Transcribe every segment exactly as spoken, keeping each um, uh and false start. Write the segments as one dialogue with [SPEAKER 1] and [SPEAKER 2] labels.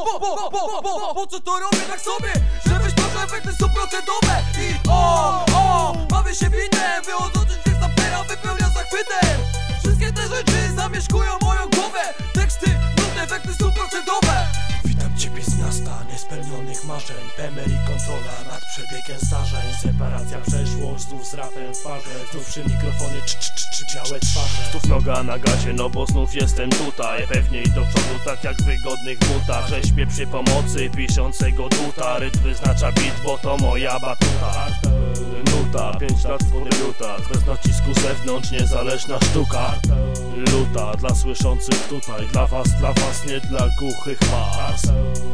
[SPEAKER 1] bo, bo, bo, bo, po co to robię tak sobie? Żebyś tworzył efekty stuprocentowe. I o, o, bawię się binem, wychodzący dźwięk sapera wypełnia zachwytem. Wszystkie te rzeczy zamieszkują moją głowę. Teksty, nuty, efekty stuprocentowe.
[SPEAKER 2] Witam ciebie z miasta niespełnionych marzeń. Pemer i kontrola nad przebiegiem zdarzeń. Separacja, przeszłość, znów z rapem w parze. Znów przy mikrofonie cz, cz, cz, cz, białe twarze. Znów noga na gazie, no bo znów jestem tutaj. Pewnie i do przodu, tak jak w wygodnych butach. Rzeźbię przy pomocy piszącego duta. Rytm wyznacza beat, bo to moja batuta. Nuta, pięć lat po debiutach. Bez nacisku z zewnątrz, niezależna sztuka. Luta, dla słyszących tutaj. Dla was, dla was, nie dla głuchych mas.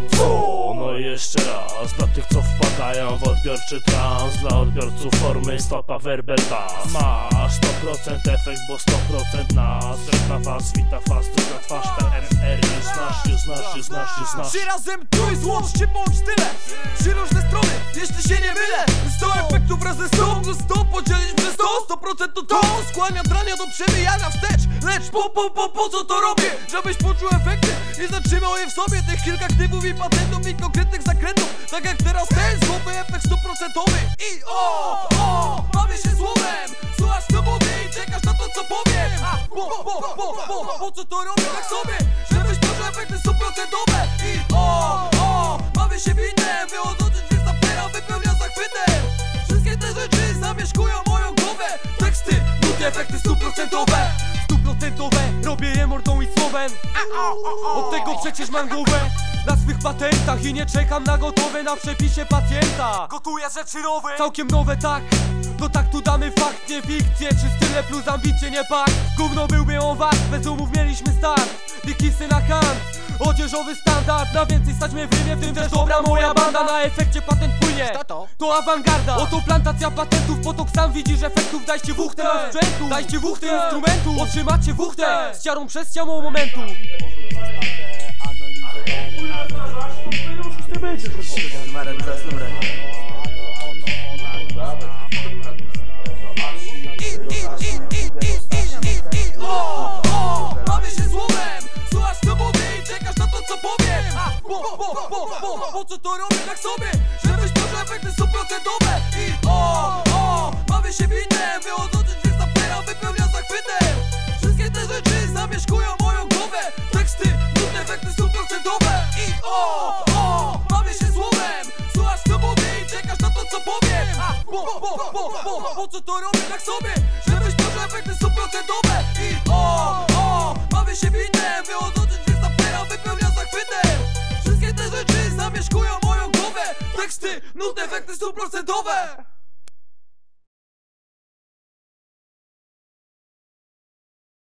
[SPEAKER 2] O, no i jeszcze raz. Dla tych, co wpadają w odbiorczy trans. Dla odbiorców formy stopa verbal bass. Masz sto procent efekt, bo sto procent nas. Drewna was, wita was, druga twarz P R R. Znasz się, znasz się, znasz się, znasz się.
[SPEAKER 1] Trzy razem trój, złączcie, połącz tyle. Trzy różne strony, jeśli się nie mylę. Sto efektów razy sto, to sto podzielić przez sto. Sto procent to to skłania drania do przemijania wstecz. Lecz po, po, po, po co to robię? Żebyś poczuł efekty i zatrzymał je w sobie. Tych kilka aktywów i patentów i konkretnych zakrętów. Tak jak teraz ten złoty efekt stuprocentowy. I o, o, bawię się słowem. Słuchasz co mówię i czekasz na to co powiem. A po, po, po, po, po co to robię tak sobie? Żebyś poczuł efekty stuprocentowe. I o, o, bawię się binem, wychodzący dźwięk sapera wypełnia zachwytem. Wszystkie te rzeczy zamieszkują moją głowę. Teksty, nuty, efekty stuprocentowe. Stuprocentowe, robię je mordą i słowem. Od tego przecież mam głowę na swych patentach i nie czekam na gotowe na przepisie pacjenta. Gotuję rzeczy nowe, całkiem nowe, tak. No tak tu damy fakt, nie fikcję. Czy tyle plus ambicje, nie pak. Gówno byłby on wart, bez umów mieliśmy start. Dikisy na kant, odzieżowy standard. Na więcej stać mnie w rymie, w tym też dobra moja banda. Na efekcie patent płynie, to awangarda. Oto plantacja patentów, potok sam widzisz efektów. Dajcie wuchtę na sprzętu, dajcie wuchtę instrumentu. Otrzymacie wuchtę z ciarą przez ciało momentu. Po co to robię tak sobie? Żebyś poczuł efekty stuprocentowe. I o, o, bawię się binem, wychodzący dźwięk sapera wypełnia zachwytem. Wszystkie te rzeczy zamieszkują moją głowę. Teksty, nuty, efekty stuprocentowe. I o, o, bawię się słowem. Słuchasz co mówię i czekasz na to co powiem. A po, po, po, po, po co to robię tak sobie? Żebyś poczuł efekty stuprocentowe. I o, o, bawię się binem, wychodzący dźwięk sapera wypełnia zachwytem. Wszystkie te rzeczy zamieszkują moją głowę. Teksty, nuty, efekty stuprocentowe.